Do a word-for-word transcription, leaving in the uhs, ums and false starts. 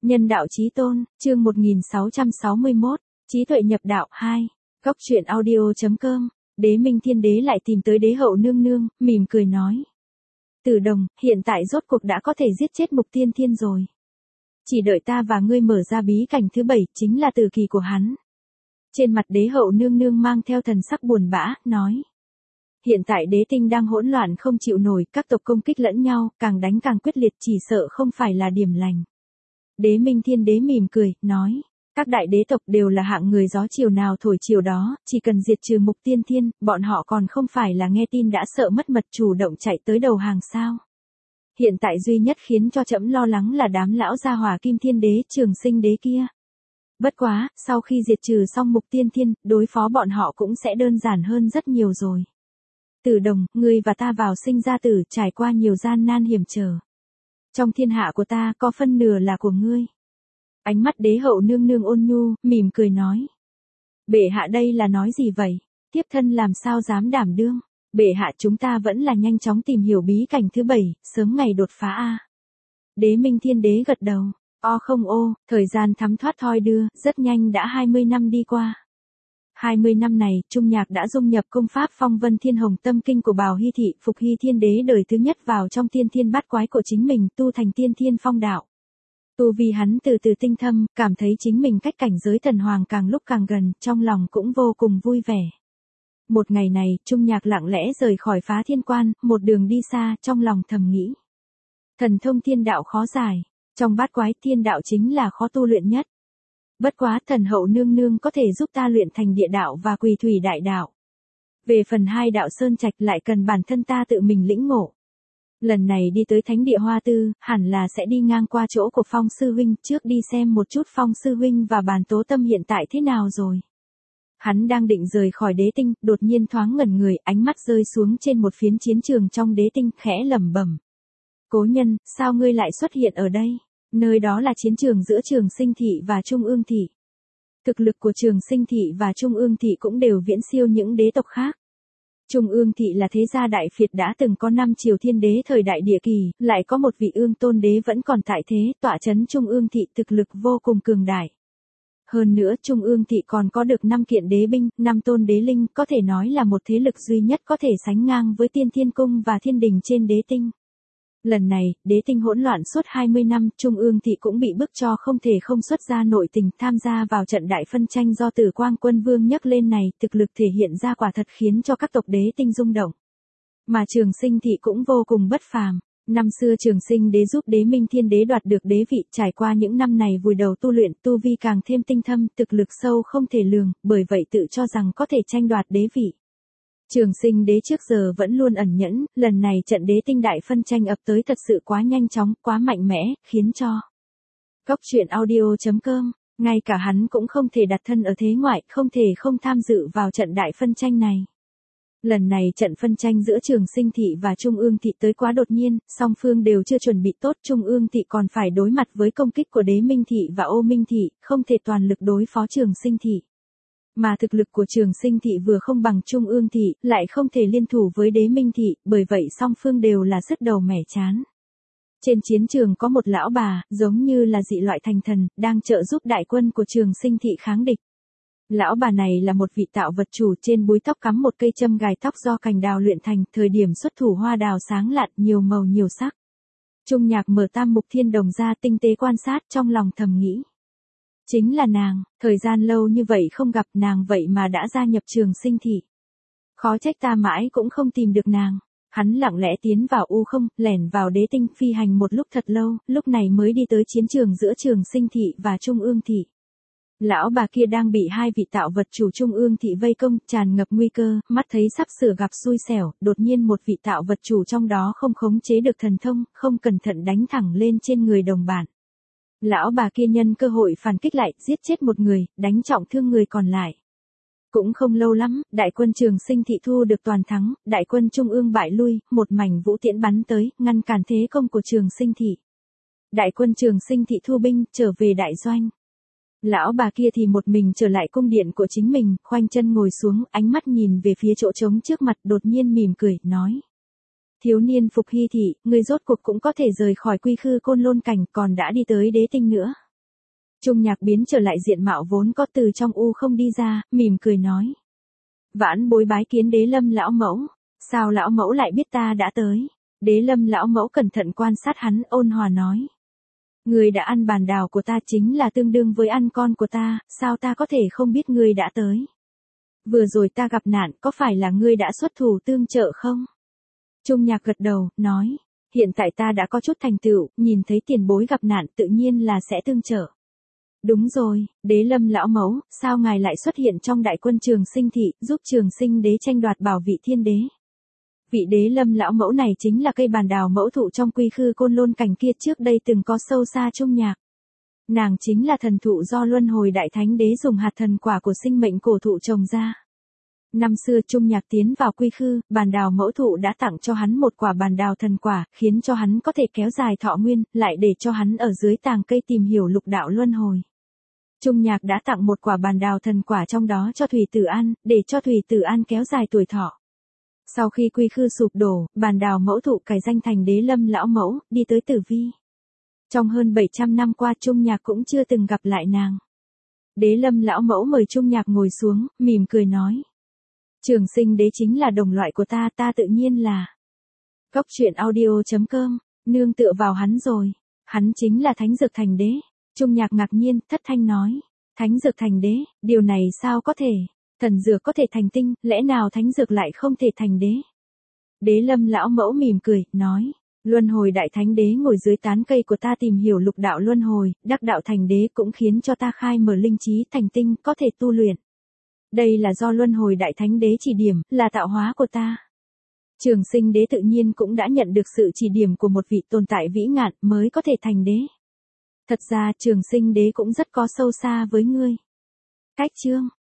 Nhân đạo chí tôn, chương một nghìn sáu trăm sáu mươi mốt, trí tuệ nhập đạo hai. Góc truyện audio.com. Đế Minh Thiên Đế lại tìm tới Đế Hậu nương nương, mỉm cười nói: Tử Đồng, hiện tại rốt cuộc đã có thể giết chết Mục Tiên Thiên rồi. Chỉ đợi ta và ngươi mở ra bí cảnh thứ bảy, chính là tử kỳ của hắn. Trên mặt Đế Hậu nương nương mang theo thần sắc buồn bã, nói: Hiện tại đế tinh đang hỗn loạn không chịu nổi, các tộc công kích lẫn nhau, càng đánh càng quyết liệt, chỉ sợ không phải là điểm lành. Đế Minh Thiên Đế mỉm cười, nói: Các đại đế tộc đều là hạng người gió chiều nào thổi chiều đó, chỉ cần diệt trừ Mục Tiên Thiên, bọn họ còn không phải là nghe tin đã sợ mất mật chủ động chạy tới đầu hàng sao. Hiện tại duy nhất khiến cho trẫm lo lắng là đám lão gia hỏa Kim Thiên Đế, Trường Sinh Đế kia. Bất quá, sau khi diệt trừ xong Mục Tiên Thiên, đối phó bọn họ cũng sẽ đơn giản hơn rất nhiều rồi. Tử Đồng, ngươi và ta vào sinh ra tử, trải qua nhiều gian nan hiểm trở. Trong thiên hạ của ta, có phân nửa là của ngươi. Ánh mắt Đế Hậu nương nương ôn nhu, mỉm cười nói: Bệ hạ đây là nói gì vậy? Tiếp thân làm sao dám đảm đương? Bệ hạ, chúng ta vẫn là nhanh chóng tìm hiểu bí cảnh thứ bảy, sớm ngày đột phá a. Đế Minh Thiên Đế gật đầu. O không ô, thời gian thấm thoát thoi đưa, rất nhanh đã hai mươi năm đi qua. hai mươi năm này, Trung Nhạc đã dung nhập công pháp Phong Vân Thiên Hồng Tâm Kinh của Bào Hy Thị, phục Hy Thiên Đế đời thứ nhất vào trong tiên thiên bát quái của chính mình, tu thành tiên thiên phong đạo. Tu vì hắn từ từ tinh thâm, cảm thấy chính mình cách cảnh giới thần hoàng càng lúc càng gần, trong lòng cũng vô cùng vui vẻ. Một ngày này, Trung Nhạc lặng lẽ rời khỏi Phá Thiên Quan, một đường đi xa, trong lòng thầm nghĩ: Thần thông thiên đạo khó giải, trong bát quái thiên đạo chính là khó tu luyện nhất. Bất quá, thần hậu nương nương có thể giúp ta luyện thành địa đạo và quỳ thủy đại đạo. Về phần hai đạo sơn trạch lại cần bản thân ta tự mình lĩnh ngộ. Lần này đi tới thánh địa Hoa Tư, hẳn là sẽ đi ngang qua chỗ của Phong sư huynh, trước đi xem một chút Phong sư huynh và Bàn Tố Tâm hiện tại thế nào rồi. Hắn đang định rời khỏi đế tinh, đột nhiên thoáng ngẩn người, ánh mắt rơi xuống trên một phiến chiến trường trong đế tinh, khẽ lẩm bẩm: Cố nhân, sao ngươi lại xuất hiện ở đây? Nơi đó là chiến trường giữa Trường Sinh Thị và Trung Ương Thị. Thực lực của Trường Sinh Thị và Trung Ương Thị cũng đều viễn siêu những đế tộc khác. Trung Ương Thị là thế gia đại phiệt đã từng có năm triều thiên đế thời đại địa kỳ, lại có một vị ương tôn đế vẫn còn tại thế, tọa chấn Trung Ương Thị thực lực vô cùng cường đại. Hơn nữa Trung Ương Thị còn có được năm kiện đế binh, năm tôn đế linh, có thể nói là một thế lực duy nhất có thể sánh ngang với Tiên Thiên Cung và Thiên Đình trên đế tinh. Lần này, đế tinh hỗn loạn suốt hai mươi năm, Trung Ương Thị cũng bị bức cho không thể không xuất ra nội tình, tham gia vào trận đại phân tranh do Tử Quang Quân Vương nhắc lên này, thực lực thể hiện ra quả thật khiến cho các tộc đế tinh rung động. Mà Trường Sinh Thị cũng vô cùng bất phàm. Năm xưa Trường Sinh Đế giúp Đế Minh Thiên Đế đoạt được đế vị, trải qua những năm này vùi đầu tu luyện, tu vi càng thêm tinh thâm, thực lực sâu không thể lường, bởi vậy tự cho rằng có thể tranh đoạt đế vị. Trường Sinh Đế trước giờ vẫn luôn ẩn nhẫn, lần này trận đế tinh đại phân tranh ập tới thật sự quá nhanh chóng, quá mạnh mẽ, khiến cho Góc truyện audio.com, ngay cả hắn cũng không thể đặt thân ở thế ngoại, không thể không tham dự vào trận đại phân tranh này. Lần này trận phân tranh giữa Trường Sinh Thị và Trung Ương Thị tới quá đột nhiên, song phương đều chưa chuẩn bị tốt, Trung Ương Thị còn phải đối mặt với công kích của Đế Minh Thị và Ô Minh Thị, không thể toàn lực đối phó Trường Sinh Thị. Mà thực lực của Trường Sinh Thị vừa không bằng Trung Ương Thị, lại không thể liên thủ với Đế Minh Thị, bởi vậy song phương đều là sứt đầu mẻ chán. Trên chiến trường có một lão bà, giống như là dị loại thành thần, đang trợ giúp đại quân của Trường Sinh Thị kháng địch. Lão bà này là một vị tạo vật chủ, trên búi tóc cắm một cây châm gài tóc do cành đào luyện thành, thời điểm xuất thủ hoa đào sáng lạn, nhiều màu nhiều sắc. Trung Nhạc mở tam mục thiên đồng ra, tinh tế quan sát, trong lòng thầm nghĩ: Chính là nàng, thời gian lâu như vậy không gặp nàng vậy mà đã gia nhập Trường Sinh Thị. Khó trách ta mãi cũng không tìm được nàng. Hắn lặng lẽ tiến vào u không, lẻn vào đế tinh, phi hành một lúc thật lâu, lúc này mới đi tới chiến trường giữa Trường Sinh Thị và Trung Ương Thị. Lão bà kia đang bị hai vị tạo vật chủ Trung Ương Thị vây công, tràn ngập nguy cơ, mắt thấy sắp sửa gặp xui xẻo, đột nhiên một vị tạo vật chủ trong đó không khống chế được thần thông, không cẩn thận đánh thẳng lên trên người đồng bạn. Lão bà kia nhân cơ hội phản kích lại, giết chết một người, đánh trọng thương người còn lại. Cũng không lâu lắm, đại quân Trường Sinh Thị thu được toàn thắng, đại quân Trung Ương bại lui, một mảnh vũ tiễn bắn tới, ngăn cản thế công của Trường Sinh Thị. Đại quân Trường Sinh Thị thu binh, trở về đại doanh. Lão bà kia thì một mình trở lại cung điện của chính mình, khoanh chân ngồi xuống, ánh mắt nhìn về phía chỗ trống trước mặt, đột nhiên mỉm cười, nói: Thiếu niên Phục Hy Thị, ngươi rốt cuộc cũng có thể rời khỏi Quy Khư Côn Lôn cảnh, còn đã đi tới đế tinh nữa. Trung Nhạc biến trở lại diện mạo vốn có từ trong u không đi ra, mỉm cười nói. Vãn bối bái kiến Đế Lâm lão mẫu, sao lão mẫu lại biết ta đã tới? Đế Lâm lão mẫu cẩn thận quan sát hắn, ôn hòa nói. Người đã ăn bàn đào của ta chính là tương đương với ăn con của ta, sao ta có thể không biết ngươi đã tới? Vừa rồi ta gặp nạn, có phải là ngươi đã xuất thủ tương trợ không? Trung Nhạc gật đầu, nói. Hiện tại ta đã có chút thành tựu, nhìn thấy tiền bối gặp nạn tự nhiên là sẽ tương trợ. Đúng rồi, Đế Lâm lão mẫu, sao ngài lại xuất hiện trong đại quân Trường Sinh thị, giúp Trường Sinh đế tranh đoạt bảo vị thiên đế? Vị Đế Lâm lão mẫu này chính là cây bàn đào mẫu thụ trong quy khư côn lôn cảnh kia trước đây từng có sâu xa Trung Nhạc. Nàng chính là thần thụ do luân hồi đại thánh đế dùng hạt thần quả của sinh mệnh cổ thụ trồng ra. Năm xưa Trung Nhạc tiến vào quy khư, bàn đào mẫu thụ đã tặng cho hắn một quả bàn đào thần quả, khiến cho hắn có thể kéo dài thọ nguyên, lại để cho hắn ở dưới tàng cây tìm hiểu lục đạo luân hồi. Trung Nhạc đã tặng một quả bàn đào thần quả trong đó cho Thủy Tử An, để cho Thủy Tử An kéo dài tuổi thọ. Sau khi quy khư sụp đổ, bàn đào mẫu thụ cải danh thành Đế Lâm lão mẫu, đi tới Tử Vi. Trong hơn bảy trăm năm qua Trung Nhạc cũng chưa từng gặp lại nàng. Đế Lâm lão mẫu mời Trung Nhạc ngồi xuống, mỉm cười nói. Trường Sinh đế chính là đồng loại của ta, ta tự nhiên là. Cốc truyện audio chấm com, nương tựa vào hắn rồi. Hắn chính là Thánh Dược Thành đế. Trung Nhạc ngạc nhiên, thất thanh nói. Thánh Dược Thành đế, điều này sao có thể? Thần dược có thể thành tinh, lẽ nào thánh dược lại không thể thành đế? Đế Lâm lão mẫu mỉm cười, nói. Luân hồi đại thánh đế ngồi dưới tán cây của ta tìm hiểu lục đạo luân hồi, đắc đạo thành đế cũng khiến cho ta khai mở linh trí thành tinh, có thể tu luyện. Đây là do luân hồi đại thánh đế chỉ điểm, là tạo hóa của ta. Trường Sinh đế tự nhiên cũng đã nhận được sự chỉ điểm của một vị tồn tại vĩ ngạn mới có thể thành đế. Thật ra Trường Sinh đế cũng rất có sâu xa với ngươi. Cách chương